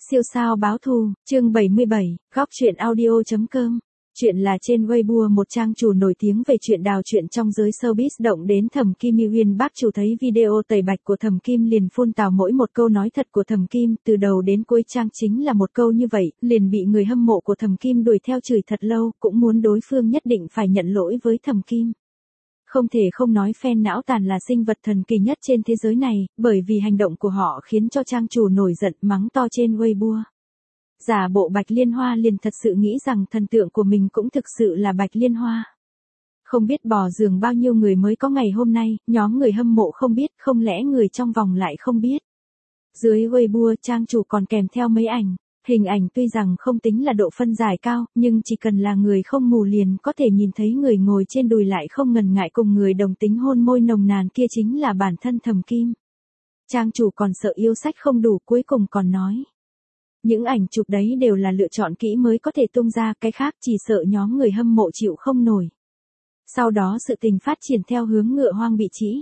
Siêu sao báo thù, chương 77, góc truyện audio.com. Chuyện là trên Weibo một trang chủ nổi tiếng về chuyện đào chuyện trong giới showbiz động đến Thẩm Kim Uyên. Bác chủ thấy video tẩy bạch của Thẩm Kim liền phun tào mỗi một câu nói thật của Thẩm Kim, từ đầu đến cuối trang chính là một câu như vậy, liền bị người hâm mộ của Thẩm Kim đuổi theo chửi thật lâu, cũng muốn đối phương nhất định phải nhận lỗi với Thẩm Kim. Không thể không nói fan não tàn là sinh vật thần kỳ nhất trên thế giới này, bởi vì hành động của họ khiến cho trang chủ nổi giận mắng to trên Weibo. Giả bộ Bạch Liên Hoa liền thật sự nghĩ rằng thần tượng của mình cũng thực sự là Bạch Liên Hoa. Không biết bò giường bao nhiêu người mới có ngày hôm nay, nhóm người hâm mộ không biết, không lẽ người trong vòng lại không biết. Dưới Weibo trang chủ còn kèm theo mấy ảnh. Hình ảnh tuy rằng không tính là độ phân giải cao, nhưng chỉ cần là người không mù liền có thể nhìn thấy người ngồi trên đùi lại không ngần ngại cùng người đồng tính hôn môi nồng nàn kia chính là bản thân Thẩm Kim. Trang chủ còn sợ yêu sách không đủ, cuối cùng còn nói. Những ảnh chụp đấy đều là lựa chọn kỹ mới có thể tung ra, cái khác chỉ sợ nhóm người hâm mộ chịu không nổi. Sau đó sự tình phát triển theo hướng ngựa hoang bị trĩ.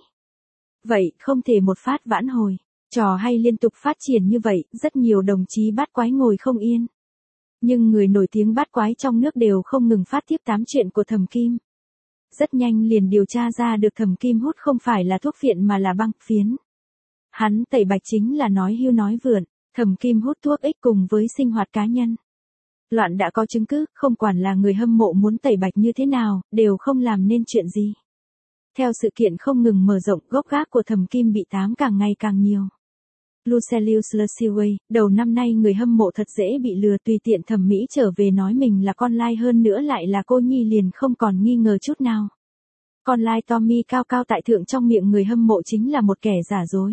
Vậy, không thể một phát vãn hồi. Trò hay liên tục phát triển như vậy, rất nhiều đồng chí bát quái ngồi không yên. Nhưng người nổi tiếng bát quái trong nước đều không ngừng phát tiếp tám chuyện của Thẩm Kim. Rất nhanh liền điều tra ra được Thẩm Kim hút không phải là thuốc phiện mà là băng phiến. Hắn tẩy bạch chính là nói hưu nói vượn, Thẩm Kim hút thuốc ích cùng với sinh hoạt cá nhân. Loạn đã có chứng cứ, không quản là người hâm mộ muốn tẩy bạch như thế nào, đều không làm nên chuyện gì. Theo sự kiện không ngừng mở rộng, gốc gác của Thẩm Kim bị tám càng ngày càng nhiều. Lucelius Lesiway, đầu năm nay người hâm mộ thật dễ bị lừa, tùy tiện thẩm mỹ trở về nói mình là con lai hơn nữa lại là cô nhi liền không còn nghi ngờ chút nào. Con lai Tommy cao cao tại thượng trong miệng người hâm mộ chính là một kẻ giả dối.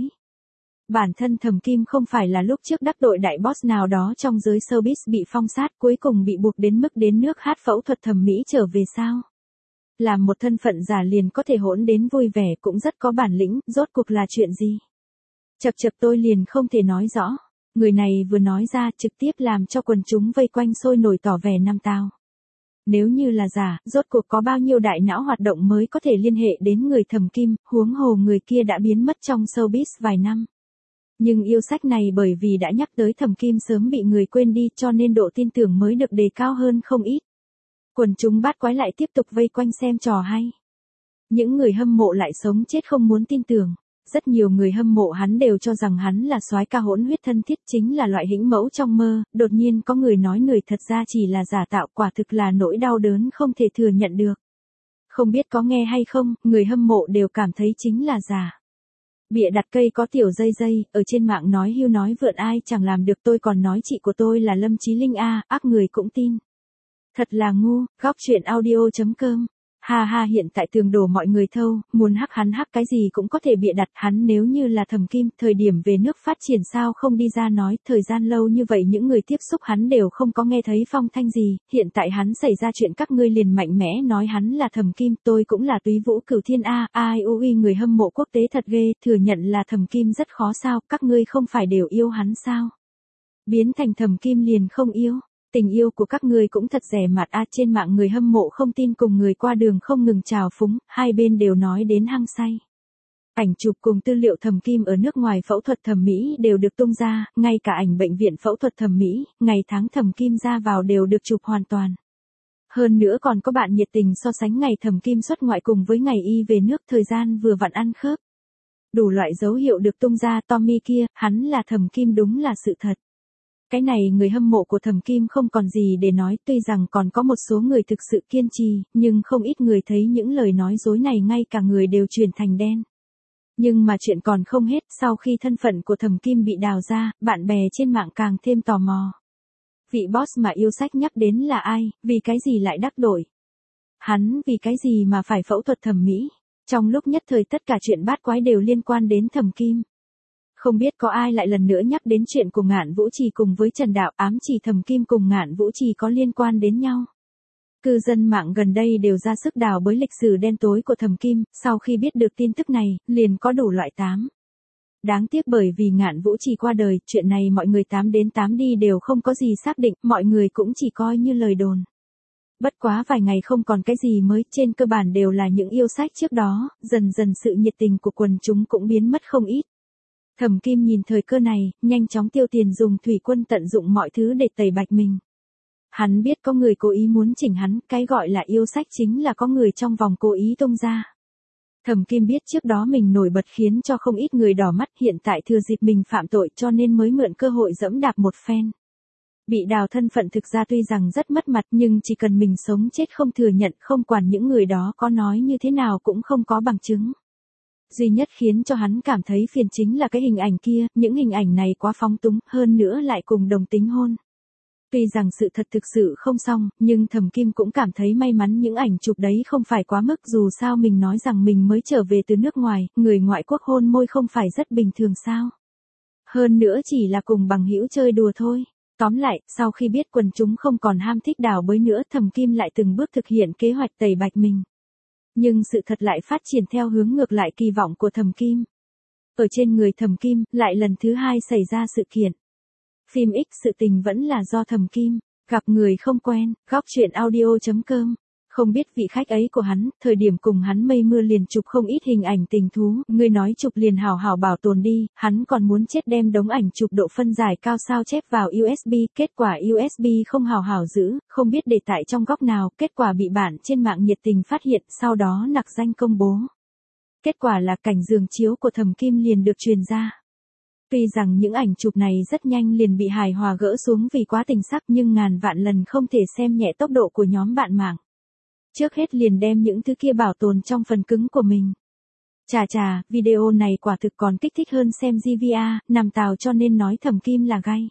Bản thân Thẩm Kim không phải là lúc trước đắc tội đại boss nào đó trong giới showbiz bị phong sát cuối cùng bị buộc đến mức đến nước hát phẫu thuật thẩm mỹ trở về sao. Làm một thân phận giả liền có thể hỗn đến vui vẻ cũng rất có bản lĩnh, rốt cuộc là chuyện gì? Chậc tôi liền không thể nói rõ. Người này vừa nói ra trực tiếp làm cho quần chúng vây quanh sôi nổi tỏ vẻ năm tao. Nếu như là giả, rốt cuộc có bao nhiêu đại não hoạt động mới có thể liên hệ đến người Thẩm Kim, huống hồ người kia đã biến mất trong showbiz vài năm. Nhưng yêu sách này bởi vì đã nhắc tới Thẩm Kim sớm bị người quên đi cho nên độ tin tưởng mới được đề cao hơn không ít. Quần chúng bát quái lại tiếp tục vây quanh xem trò hay. Những người hâm mộ lại sống chết không muốn tin tưởng. Rất nhiều người hâm mộ hắn đều cho rằng hắn là soái ca hỗn huyết thân thiết, chính là loại hĩnh mẫu trong mơ, đột nhiên có người nói người thật ra chỉ là giả tạo, quả thực là nỗi đau đớn không thể thừa nhận được. Không biết có nghe hay không, người hâm mộ đều cảm thấy chính là giả. Bịa đặt cây có tiểu dây, ở trên mạng nói hưu nói vượn ai chẳng làm được, tôi còn nói chị của tôi là Lâm Chí Linh a, ác người cũng tin. Thật là ngu, góc truyện audio.com. Ha ha, hiện tại tường đổ mọi người thâu, muốn hắc hắn hắc cái gì cũng có thể bịa đặt, hắn nếu như là Thẩm Kim, thời điểm về nước phát triển sao không đi ra nói, thời gian lâu như vậy những người tiếp xúc hắn đều không có nghe thấy phong thanh gì, hiện tại hắn xảy ra chuyện các ngươi liền mạnh mẽ nói hắn là Thẩm Kim, tôi cũng là Túy Vũ Cửu Thiên a, ai ui người hâm mộ quốc tế thật ghê, thừa nhận là Thẩm Kim rất khó sao, các ngươi không phải đều yêu hắn sao? Biến thành Thẩm Kim liền không yêu. Tình yêu của các ngươi cũng thật rẻ mạt a, trên mạng người hâm mộ không tin cùng người qua đường không ngừng trào phúng, hai bên đều nói đến hăng say. Ảnh chụp cùng tư liệu Thẩm Kim ở nước ngoài phẫu thuật thẩm mỹ đều được tung ra, ngay cả ảnh bệnh viện phẫu thuật thẩm mỹ, ngày tháng Thẩm Kim ra vào đều được chụp hoàn toàn. Hơn nữa còn có bạn nhiệt tình so sánh ngày Thẩm Kim xuất ngoại cùng với ngày y về nước, thời gian vừa vặn ăn khớp. Đủ loại dấu hiệu được tung ra, Tommy kia, hắn là Thẩm Kim đúng là sự thật. Cái này người hâm mộ của Thẩm Kim không còn gì để nói, tuy rằng còn có một số người thực sự kiên trì, nhưng không ít người thấy những lời nói dối này ngay cả người đều chuyển thành đen. Nhưng mà chuyện còn không hết, sau khi thân phận của Thẩm Kim bị đào ra, bạn bè trên mạng càng thêm tò mò. Vị boss mà yêu sách nhắc đến là ai, vì cái gì lại đắc tội? Hắn vì cái gì mà phải phẫu thuật thẩm mỹ? Trong lúc nhất thời tất cả chuyện bát quái đều liên quan đến Thẩm Kim. Không biết có ai lại lần nữa nhắc đến chuyện của Ngạn Vũ Trì cùng với Trần Đạo, ám chỉ Thẩm Kim cùng Ngạn Vũ Trì có liên quan đến nhau. Cư dân mạng gần đây đều ra sức đào bới lịch sử đen tối của Thẩm Kim, sau khi biết được tin tức này, liền có đủ loại tám. Đáng tiếc bởi vì Ngạn Vũ Trì qua đời, chuyện này mọi người tám đến tám đi đều không có gì xác định, mọi người cũng chỉ coi như lời đồn. Bất quá vài ngày không còn cái gì mới, trên cơ bản đều là những yêu sách trước đó, dần dần sự nhiệt tình của quần chúng cũng biến mất không ít. Thẩm Kim nhìn thời cơ này, nhanh chóng tiêu tiền dùng thủy quân tận dụng mọi thứ để tẩy bạch mình. Hắn biết có người cố ý muốn chỉnh hắn, cái gọi là yêu sách chính là có người trong vòng cố ý tung ra. Thẩm Kim biết trước đó mình nổi bật khiến cho không ít người đỏ mắt, hiện tại thừa dịp mình phạm tội cho nên mới mượn cơ hội giẫm đạp một phen. Bị đào thân phận thực ra tuy rằng rất mất mặt nhưng chỉ cần mình sống chết không thừa nhận, không quản những người đó có nói như thế nào cũng không có bằng chứng. Duy nhất khiến cho hắn cảm thấy phiền chính là cái hình ảnh kia, những hình ảnh này quá phóng túng, hơn nữa lại cùng đồng tính hôn. Tuy rằng sự thật thực sự không xong, nhưng Thẩm Kim cũng cảm thấy may mắn những ảnh chụp đấy không phải quá mức, dù sao mình nói rằng mình mới trở về từ nước ngoài, người ngoại quốc hôn môi không phải rất bình thường sao. Hơn nữa chỉ là cùng bằng hữu chơi đùa thôi. Tóm lại, sau khi biết quần chúng không còn ham thích đào bới nữa, Thẩm Kim lại từng bước thực hiện kế hoạch tẩy bạch mình. Nhưng sự thật lại phát triển theo hướng ngược lại kỳ vọng của Thẩm Kim. Ở trên người Thẩm Kim, lại lần thứ hai xảy ra sự kiện. Phim X sự tình vẫn là do Thẩm Kim, gặp người không quen, góc chuyện audio.com. Không biết vị khách ấy của hắn, thời điểm cùng hắn mây mưa liền chụp không ít hình ảnh tình thú, người nói chụp liền hảo hảo bảo tồn đi, hắn còn muốn chết đem đống ảnh chụp độ phân giải cao sao chép vào USB, kết quả USB không hảo hảo giữ, không biết để tại trong góc nào, kết quả bị bạn trên mạng nhiệt tình phát hiện, sau đó nặc danh công bố. Kết quả là cảnh giường chiếu của Thẩm Kim liền được truyền ra. Tuy rằng những ảnh chụp này rất nhanh liền bị hài hòa gỡ xuống vì quá tình sắc nhưng ngàn vạn lần không thể xem nhẹ tốc độ của nhóm bạn mạng. Trước hết liền đem những thứ kia bảo tồn trong phần cứng của mình. Chà, video này quả thực còn kích thích hơn xem GVA, nằm tào cho nên nói Thẩm Kim là gay.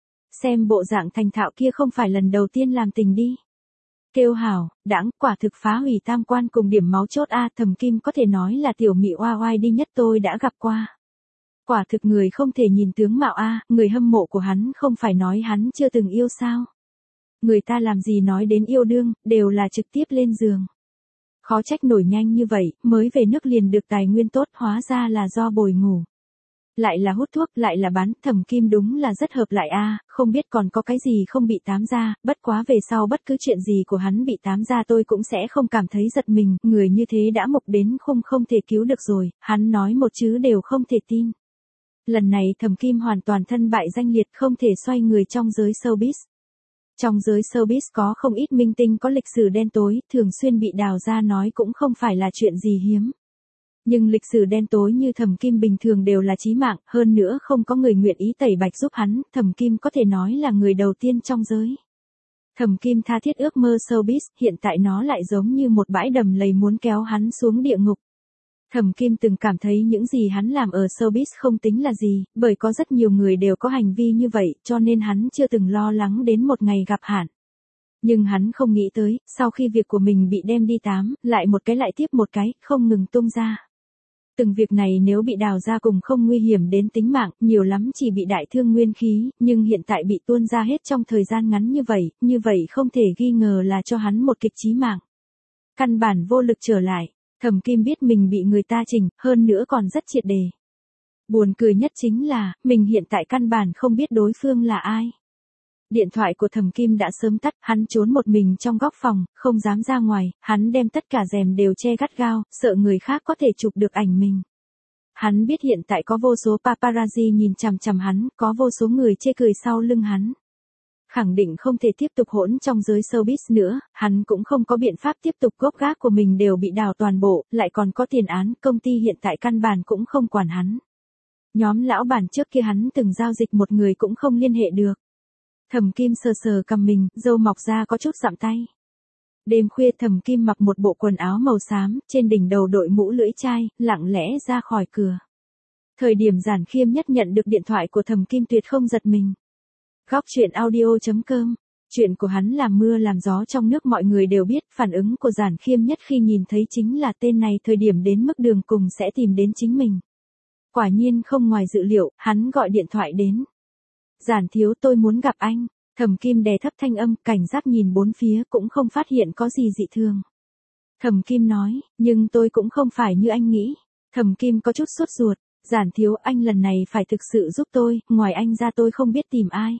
Xem bộ dạng thành thạo kia không phải lần đầu tiên làm tình đi. Kêu hảo, đãng, quả thực phá hủy tam quan cùng điểm máu chốt a. Thẩm Kim có thể nói là tiểu mị oai oai đi nhất tôi đã gặp qua. Quả thực người không thể nhìn tướng mạo a, người hâm mộ của hắn không phải nói hắn chưa từng yêu sao. Người ta làm gì nói đến yêu đương, đều là trực tiếp lên giường. Khó trách nổi nhanh như vậy, mới về nước liền được tài nguyên tốt, hóa ra là do bồi ngủ. Lại là hút thuốc, lại là bán, Thẩm Kim đúng là rất hợp lại a, không biết còn có cái gì không bị tám ra, bất quá về sau bất cứ chuyện gì của hắn bị tám ra tôi cũng sẽ không cảm thấy giật mình, người như thế đã mục đến khung không thể cứu được rồi, hắn nói một chữ đều không thể tin. Lần này Thẩm Kim hoàn toàn thân bại danh liệt, không thể xoay người trong giới showbiz. Trong giới showbiz có không ít minh tinh có lịch sử đen tối, thường xuyên bị đào ra nói cũng không phải là chuyện gì hiếm. Nhưng lịch sử đen tối như Thẩm Kim bình thường đều là chí mạng, hơn nữa không có người nguyện ý tẩy bạch giúp hắn, Thẩm Kim có thể nói là người đầu tiên trong giới. Thẩm Kim tha thiết ước mơ showbiz, hiện tại nó lại giống như một bãi đầm lầy muốn kéo hắn xuống địa ngục. Thẩm Kim từng cảm thấy những gì hắn làm ở showbiz không tính là gì, bởi có rất nhiều người đều có hành vi như vậy, cho nên hắn chưa từng lo lắng đến một ngày gặp hạn. Nhưng hắn không nghĩ tới, sau khi việc của mình bị đem đi tám, lại một cái lại tiếp một cái, không ngừng tung ra. Từng việc này nếu bị đào ra cùng không nguy hiểm đến tính mạng, nhiều lắm chỉ bị đại thương nguyên khí, nhưng hiện tại bị tuôn ra hết trong thời gian ngắn như vậy không thể nghi ngờ là cho hắn một kịch chí mạng. Căn bản vô lực trở lại. Thẩm Kim biết mình bị người ta chỉnh, hơn nữa còn rất triệt đề. Buồn cười nhất chính là, mình hiện tại căn bản không biết đối phương là ai. Điện thoại của Thẩm Kim đã sớm tắt, hắn trốn một mình trong góc phòng, không dám ra ngoài, hắn đem tất cả rèm đều che gắt gao, sợ người khác có thể chụp được ảnh mình. Hắn biết hiện tại có vô số paparazzi nhìn chằm chằm hắn, có vô số người chê cười sau lưng hắn. Khẳng định không thể tiếp tục hỗn trong giới showbiz nữa, hắn cũng không có biện pháp tiếp tục, gốc gác của mình đều bị đào toàn bộ, lại còn có tiền án, công ty hiện tại căn bản cũng không quản hắn. Nhóm lão bản trước kia hắn từng giao dịch một người cũng không liên hệ được. Thẩm Kim sờ sờ cầm mình, râu mọc ra có chút sạm tay. Đêm khuya Thẩm Kim mặc một bộ quần áo màu xám, trên đỉnh đầu đội mũ lưỡi chai, lặng lẽ ra khỏi cửa. Thời điểm Giản Khiêm Nhất nhận được điện thoại của Thẩm Kim tuyệt không giật mình. Góc chuyện audio.com. Chuyện của hắn làm mưa làm gió trong nước mọi người đều biết, phản ứng của Giản Khiêm Nhất khi nhìn thấy chính là tên này thời điểm đến mức đường cùng sẽ tìm đến chính mình. Quả nhiên không ngoài dự liệu, hắn gọi điện thoại đến. Giản thiếu, tôi muốn gặp anh. Thẩm Kim đè thấp thanh âm, cảnh giác nhìn bốn phía cũng không phát hiện có gì dị thường. Thẩm Kim nói, nhưng tôi cũng không phải như anh nghĩ. Thẩm Kim có chút sốt ruột. Giản thiếu, anh lần này phải thực sự giúp tôi, ngoài anh ra tôi không biết tìm ai.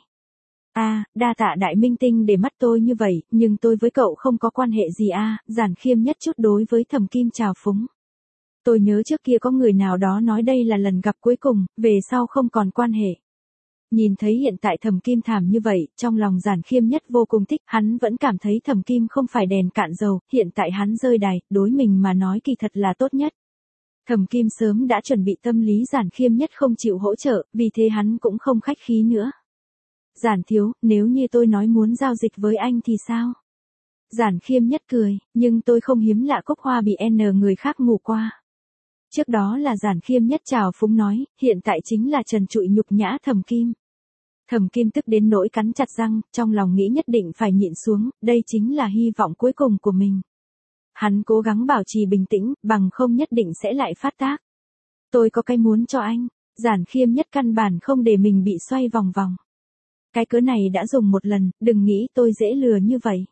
Đa tạ đại minh tinh để mắt tôi như vậy, nhưng tôi với cậu không có quan hệ gì Giản Khiêm Nhất chút đối với Thẩm Kim trào phúng. Tôi nhớ trước kia có người nào đó nói đây là lần gặp cuối cùng, về sau không còn quan hệ. Nhìn thấy hiện tại Thẩm Kim thảm như vậy, trong lòng Giản Khiêm Nhất vô cùng thích, hắn vẫn cảm thấy Thẩm Kim không phải đèn cạn dầu, hiện tại hắn rơi đài, đối mình mà nói kỳ thật là tốt nhất. Thẩm Kim sớm đã chuẩn bị tâm lý Giản Khiêm Nhất không chịu hỗ trợ, vì thế hắn cũng không khách khí nữa. Giản thiếu, nếu như tôi nói muốn giao dịch với anh thì sao? Giản Khiêm Nhất cười, nhưng tôi không hiếm lạ Cúc Hoa bị người khác ngủ qua. Trước đó là Giản Khiêm Nhất trào phúng nói, hiện tại chính là trần trụi nhục nhã Thẩm Kim. Thẩm Kim tức đến nỗi cắn chặt răng, trong lòng nghĩ nhất định phải nhịn xuống, đây chính là hy vọng cuối cùng của mình. Hắn cố gắng bảo trì bình tĩnh, bằng không nhất định sẽ lại phát tác. Tôi có cái muốn cho anh. Giản Khiêm Nhất căn bản không để mình bị xoay vòng vòng. Cái cớ này đã dùng một lần, đừng nghĩ tôi dễ lừa như vậy.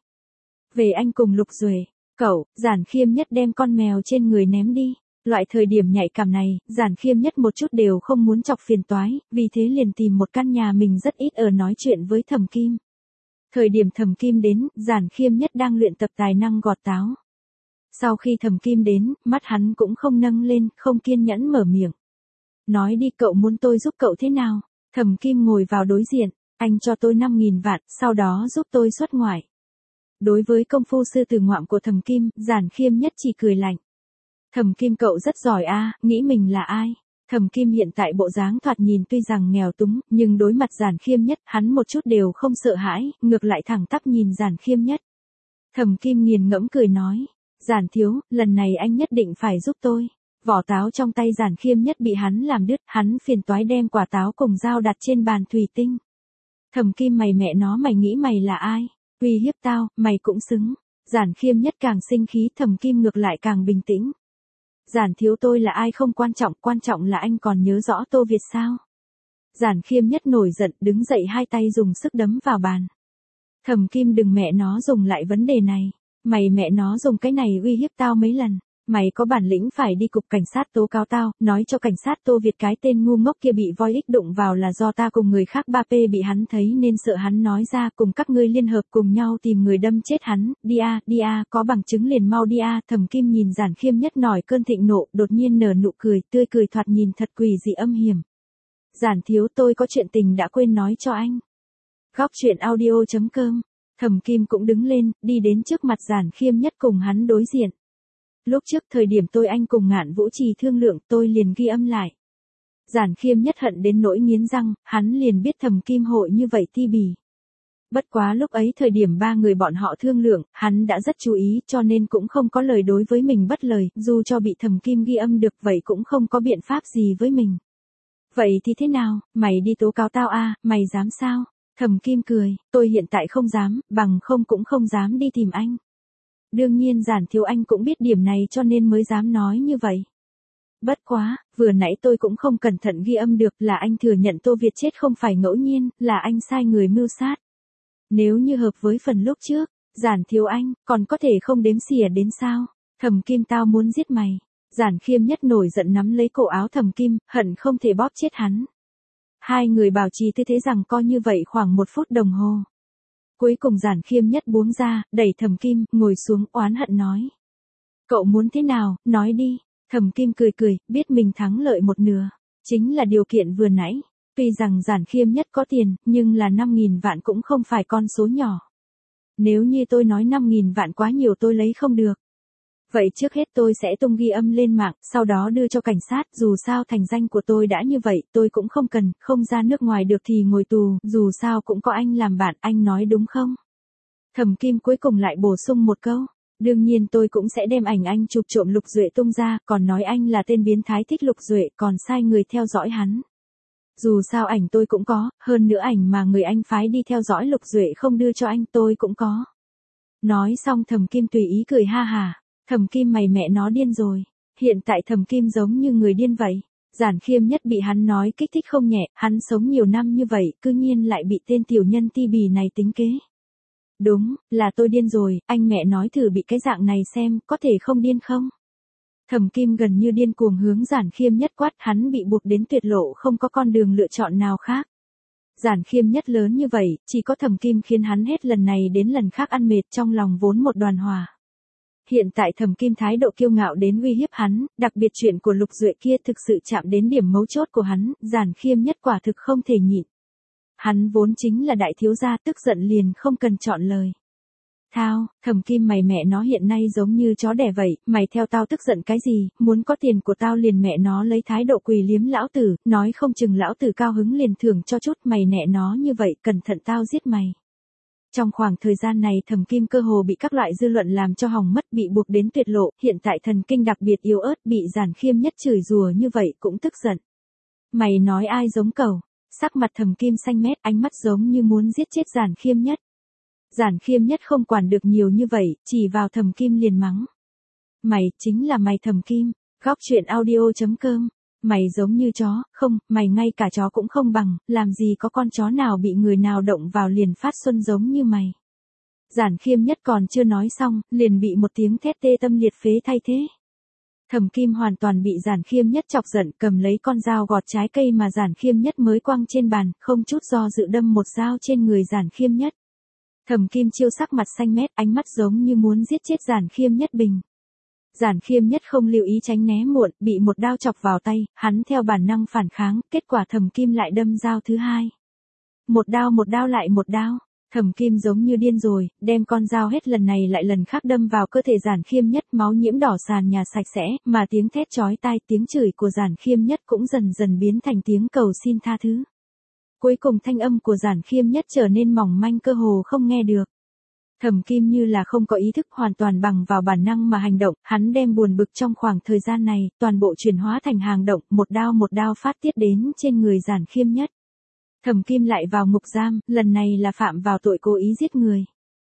Về anh cùng Lục Duệ, cậu, Giản Khiêm Nhất đem con mèo trên người ném đi. Loại thời điểm nhạy cảm này, Giản Khiêm Nhất một chút đều không muốn chọc phiền toái, vì thế liền tìm một căn nhà mình rất ít ở nói chuyện với Thẩm Kim. Thời điểm Thẩm Kim đến, Giản Khiêm Nhất đang luyện tập tài năng gọt táo. Sau khi Thẩm Kim đến, mắt hắn cũng không nâng lên, không kiên nhẫn mở miệng. Nói đi, cậu muốn tôi giúp cậu thế nào? Thẩm Kim ngồi vào đối diện, anh cho tôi 5.000 vạn, sau đó giúp tôi xuất ngoại. Đối với công phu sư tử ngoạm của Thẩm Kim, Giản Khiêm Nhất chỉ cười lạnh. Thẩm Kim cậu rất giỏi a, nghĩ mình là ai? Thẩm Kim hiện tại bộ dáng thoạt nhìn tuy rằng nghèo túng, nhưng đối mặt Giản Khiêm Nhất, hắn một chút đều không sợ hãi, ngược lại thẳng tắp nhìn Giản Khiêm Nhất. Thẩm Kim nghiền ngẫm cười nói, Giản thiếu, lần này anh nhất định phải giúp tôi. Vỏ táo trong tay Giản Khiêm Nhất bị hắn làm đứt, hắn phiền toái đem quả táo cùng dao đặt trên bàn thủy tinh. Thẩm Kim mày mẹ nó, mày nghĩ mày là ai? Uy hiếp tao, mày cũng xứng. Giản Khiêm Nhất càng sinh khí, Thẩm Kim ngược lại càng bình tĩnh. Giản thiếu, tôi là ai không quan trọng là anh còn nhớ rõ Tô Việt sao? Giản Khiêm Nhất nổi giận, đứng dậy hai tay dùng sức đấm vào bàn. Thẩm Kim đừng mẹ nó dùng lại vấn đề này. Mày mẹ nó dùng cái này uy hiếp tao mấy lần. Mày có bản lĩnh phải đi cục cảnh sát tố cáo tao, nói cho cảnh sát Tô Việt cái tên ngu ngốc kia bị voi ích đụng vào là do ta cùng người khác 3P bị hắn thấy nên sợ hắn nói ra, cùng các ngươi liên hợp cùng nhau tìm người đâm chết hắn, đi a, có bằng chứng liền mau đi a. Thẩm Kim nhìn Giản Khiêm Nhất nổi cơn thịnh nộ, đột nhiên nở nụ cười, tươi cười thoạt nhìn thật quỷ dị âm hiểm. Giản thiếu, tôi có chuyện tình đã quên nói cho anh. Góc truyện audio.com. Thẩm Kim cũng đứng lên, đi đến trước mặt Giản Khiêm Nhất cùng hắn đối diện. Lúc trước thời điểm anh cùng Ngạn Vũ Trì thương lượng, tôi liền ghi âm lại. Giản Khiêm Nhất hận đến nỗi nghiến răng, hắn liền biết Thẩm Kim hội như vậy ti bỉ. Bất quá lúc ấy thời điểm ba người bọn họ thương lượng, hắn đã rất chú ý cho nên cũng không có lời đối với mình bất lời, dù cho bị Thẩm Kim ghi âm được vậy cũng không có biện pháp gì với mình. Vậy thì thế nào, mày đi tố cáo tao a, mày dám sao? Thẩm Kim cười, tôi hiện tại không dám, bằng không cũng không dám đi tìm anh. Đương nhiên Giản thiếu anh cũng biết điểm này cho nên mới dám nói như vậy. Bất quá, vừa nãy tôi cũng không cẩn thận ghi âm được, là anh thừa nhận Tô Việt chết không phải ngẫu nhiên, là anh sai người mưu sát. Nếu như hợp với phần lúc trước, Giản thiếu anh, còn có thể không đếm xỉa đến sao? Thẩm Kim tao muốn giết mày. Giản Khiêm Nhất nổi giận nắm lấy cổ áo Thẩm Kim, hận không thể bóp chết hắn. Hai người bảo trì tư thế rằng co như vậy khoảng 1 phút đồng hồ. Cuối cùng Giản Khiêm Nhất buông ra, đẩy Thẩm Kim, ngồi xuống oán hận nói. Cậu muốn thế nào, nói đi. Thẩm Kim cười cười, biết mình thắng lợi một nửa. Chính là điều kiện vừa nãy. Tuy rằng Giản Khiêm Nhất có tiền, nhưng là 5.000 vạn cũng không phải con số nhỏ. Nếu như tôi nói 5.000 vạn quá nhiều tôi lấy không được. Vậy trước hết tôi sẽ tung ghi âm lên mạng, sau đó đưa cho cảnh sát, dù sao thành danh của tôi đã như vậy, tôi cũng không cần, không ra nước ngoài được thì ngồi tù, dù sao cũng có anh làm bạn, anh nói đúng không? Thẩm Kim cuối cùng lại bổ sung một câu, đương nhiên tôi cũng sẽ đem ảnh anh chụp trộm Lục Duệ tung ra, còn nói anh là tên biến thái thích Lục Duệ, còn sai người theo dõi hắn. Dù sao ảnh tôi cũng có, hơn nữa ảnh mà người anh phái đi theo dõi Lục Duệ không đưa cho anh tôi cũng có. Nói xong Thẩm Kim tùy ý cười ha hà. Thẩm Kim mày mẹ nó điên rồi. Hiện tại Thẩm Kim giống như người điên vậy. Giản Khiêm Nhất bị hắn nói kích thích không nhẹ, hắn sống nhiều năm như vậy, cư nhiên lại bị tên tiểu nhân ti bì này tính kế. Đúng, là tôi điên rồi, anh mẹ nói thử bị cái dạng này xem, có thể không điên không? Thẩm Kim gần như điên cuồng hướng Giản Khiêm Nhất quát, hắn bị buộc đến tuyệt lộ không có con đường lựa chọn nào khác. Giản Khiêm Nhất lớn như vậy, chỉ có Thẩm Kim khiến hắn hết lần này đến lần khác ăn mệt trong lòng vốn một đoàn hỏa. Hiện tại Thẩm Kim thái độ kiêu ngạo đến uy hiếp hắn, đặc biệt chuyện của Lục Duệ kia thực sự chạm đến điểm mấu chốt của hắn, Giản Khiêm Nhất quả thực không thể nhịn. Hắn vốn chính là đại thiếu gia, tức giận liền không cần chọn lời. Thao, Thẩm Kim mày mẹ nó hiện nay giống như chó đẻ vậy, mày theo tao tức giận cái gì, muốn có tiền của tao liền mẹ nó lấy thái độ quỳ liếm lão tử, nói không chừng lão tử cao hứng liền thưởng cho chút, mày nẹ nó như vậy, cẩn thận tao giết mày. Trong khoảng thời gian này Thẩm Kim cơ hồ bị các loại dư luận làm cho hỏng mất, bị buộc đến tuyệt lộ, hiện tại thần kinh đặc biệt yếu ớt, bị Giản Khiêm Nhất chửi rủa như vậy cũng tức giận. Mày nói ai giống cẩu? Sắc mặt Thẩm Kim xanh mét, ánh mắt giống như muốn giết chết Giản Khiêm Nhất. Giản Khiêm Nhất không quản được nhiều như vậy, chỉ vào Thẩm Kim liền mắng. Mày, chính là mày Thẩm Kim, góc truyện audio.com. Mày giống như chó, không, mày ngay cả chó cũng không bằng, làm gì có con chó nào bị người nào động vào liền phát xuân giống như mày. Giản Khiêm Nhất còn chưa nói xong, liền bị một tiếng thét tê tâm liệt phế thay thế. Thẩm Kim hoàn toàn bị Giản Khiêm Nhất chọc giận, cầm lấy con dao gọt trái cây mà Giản Khiêm Nhất mới quăng trên bàn, không chút do dự đâm một dao trên người Giản Khiêm Nhất. Thẩm Kim chiêu sắc mặt xanh mét, ánh mắt giống như muốn giết chết Giản Khiêm Nhất bình. Giản Khiêm Nhất không lưu ý tránh né muộn, bị một đao chọc vào tay, hắn theo bản năng phản kháng, kết quả Thẩm Kim lại đâm dao thứ hai. Một đao lại một đao. Thẩm Kim giống như điên rồi, đem con dao hết lần này lại lần khác đâm vào cơ thể Giản Khiêm Nhất, máu nhiễm đỏ sàn nhà sạch sẽ, mà tiếng thét chói tai, tiếng chửi của Giản Khiêm Nhất cũng dần dần biến thành tiếng cầu xin tha thứ. Cuối cùng thanh âm của Giản Khiêm Nhất trở nên mỏng manh, cơ hồ không nghe được. Thẩm Kim như là không có ý thức, hoàn toàn bằng vào bản năng mà hành động, hắn đem buồn bực trong khoảng thời gian này, toàn bộ chuyển hóa thành hành động, một đao phát tiết đến trên người Giản Khiêm Nhất. Thẩm Kim lại vào ngục giam, lần này là phạm vào tội cố ý giết người.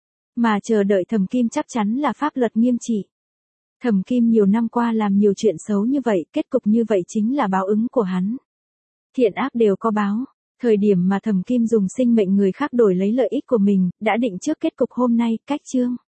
Mà chờ đợi Thẩm Kim chắc chắn là pháp luật nghiêm trị. Thẩm Kim nhiều năm qua làm nhiều chuyện xấu như vậy, kết cục như vậy chính là báo ứng của hắn. Thiện ác đều có báo. Thời điểm mà Thẩm Kim dùng sinh mệnh người khác đổi lấy lợi ích của mình, đã định trước kết cục hôm nay, cách chương.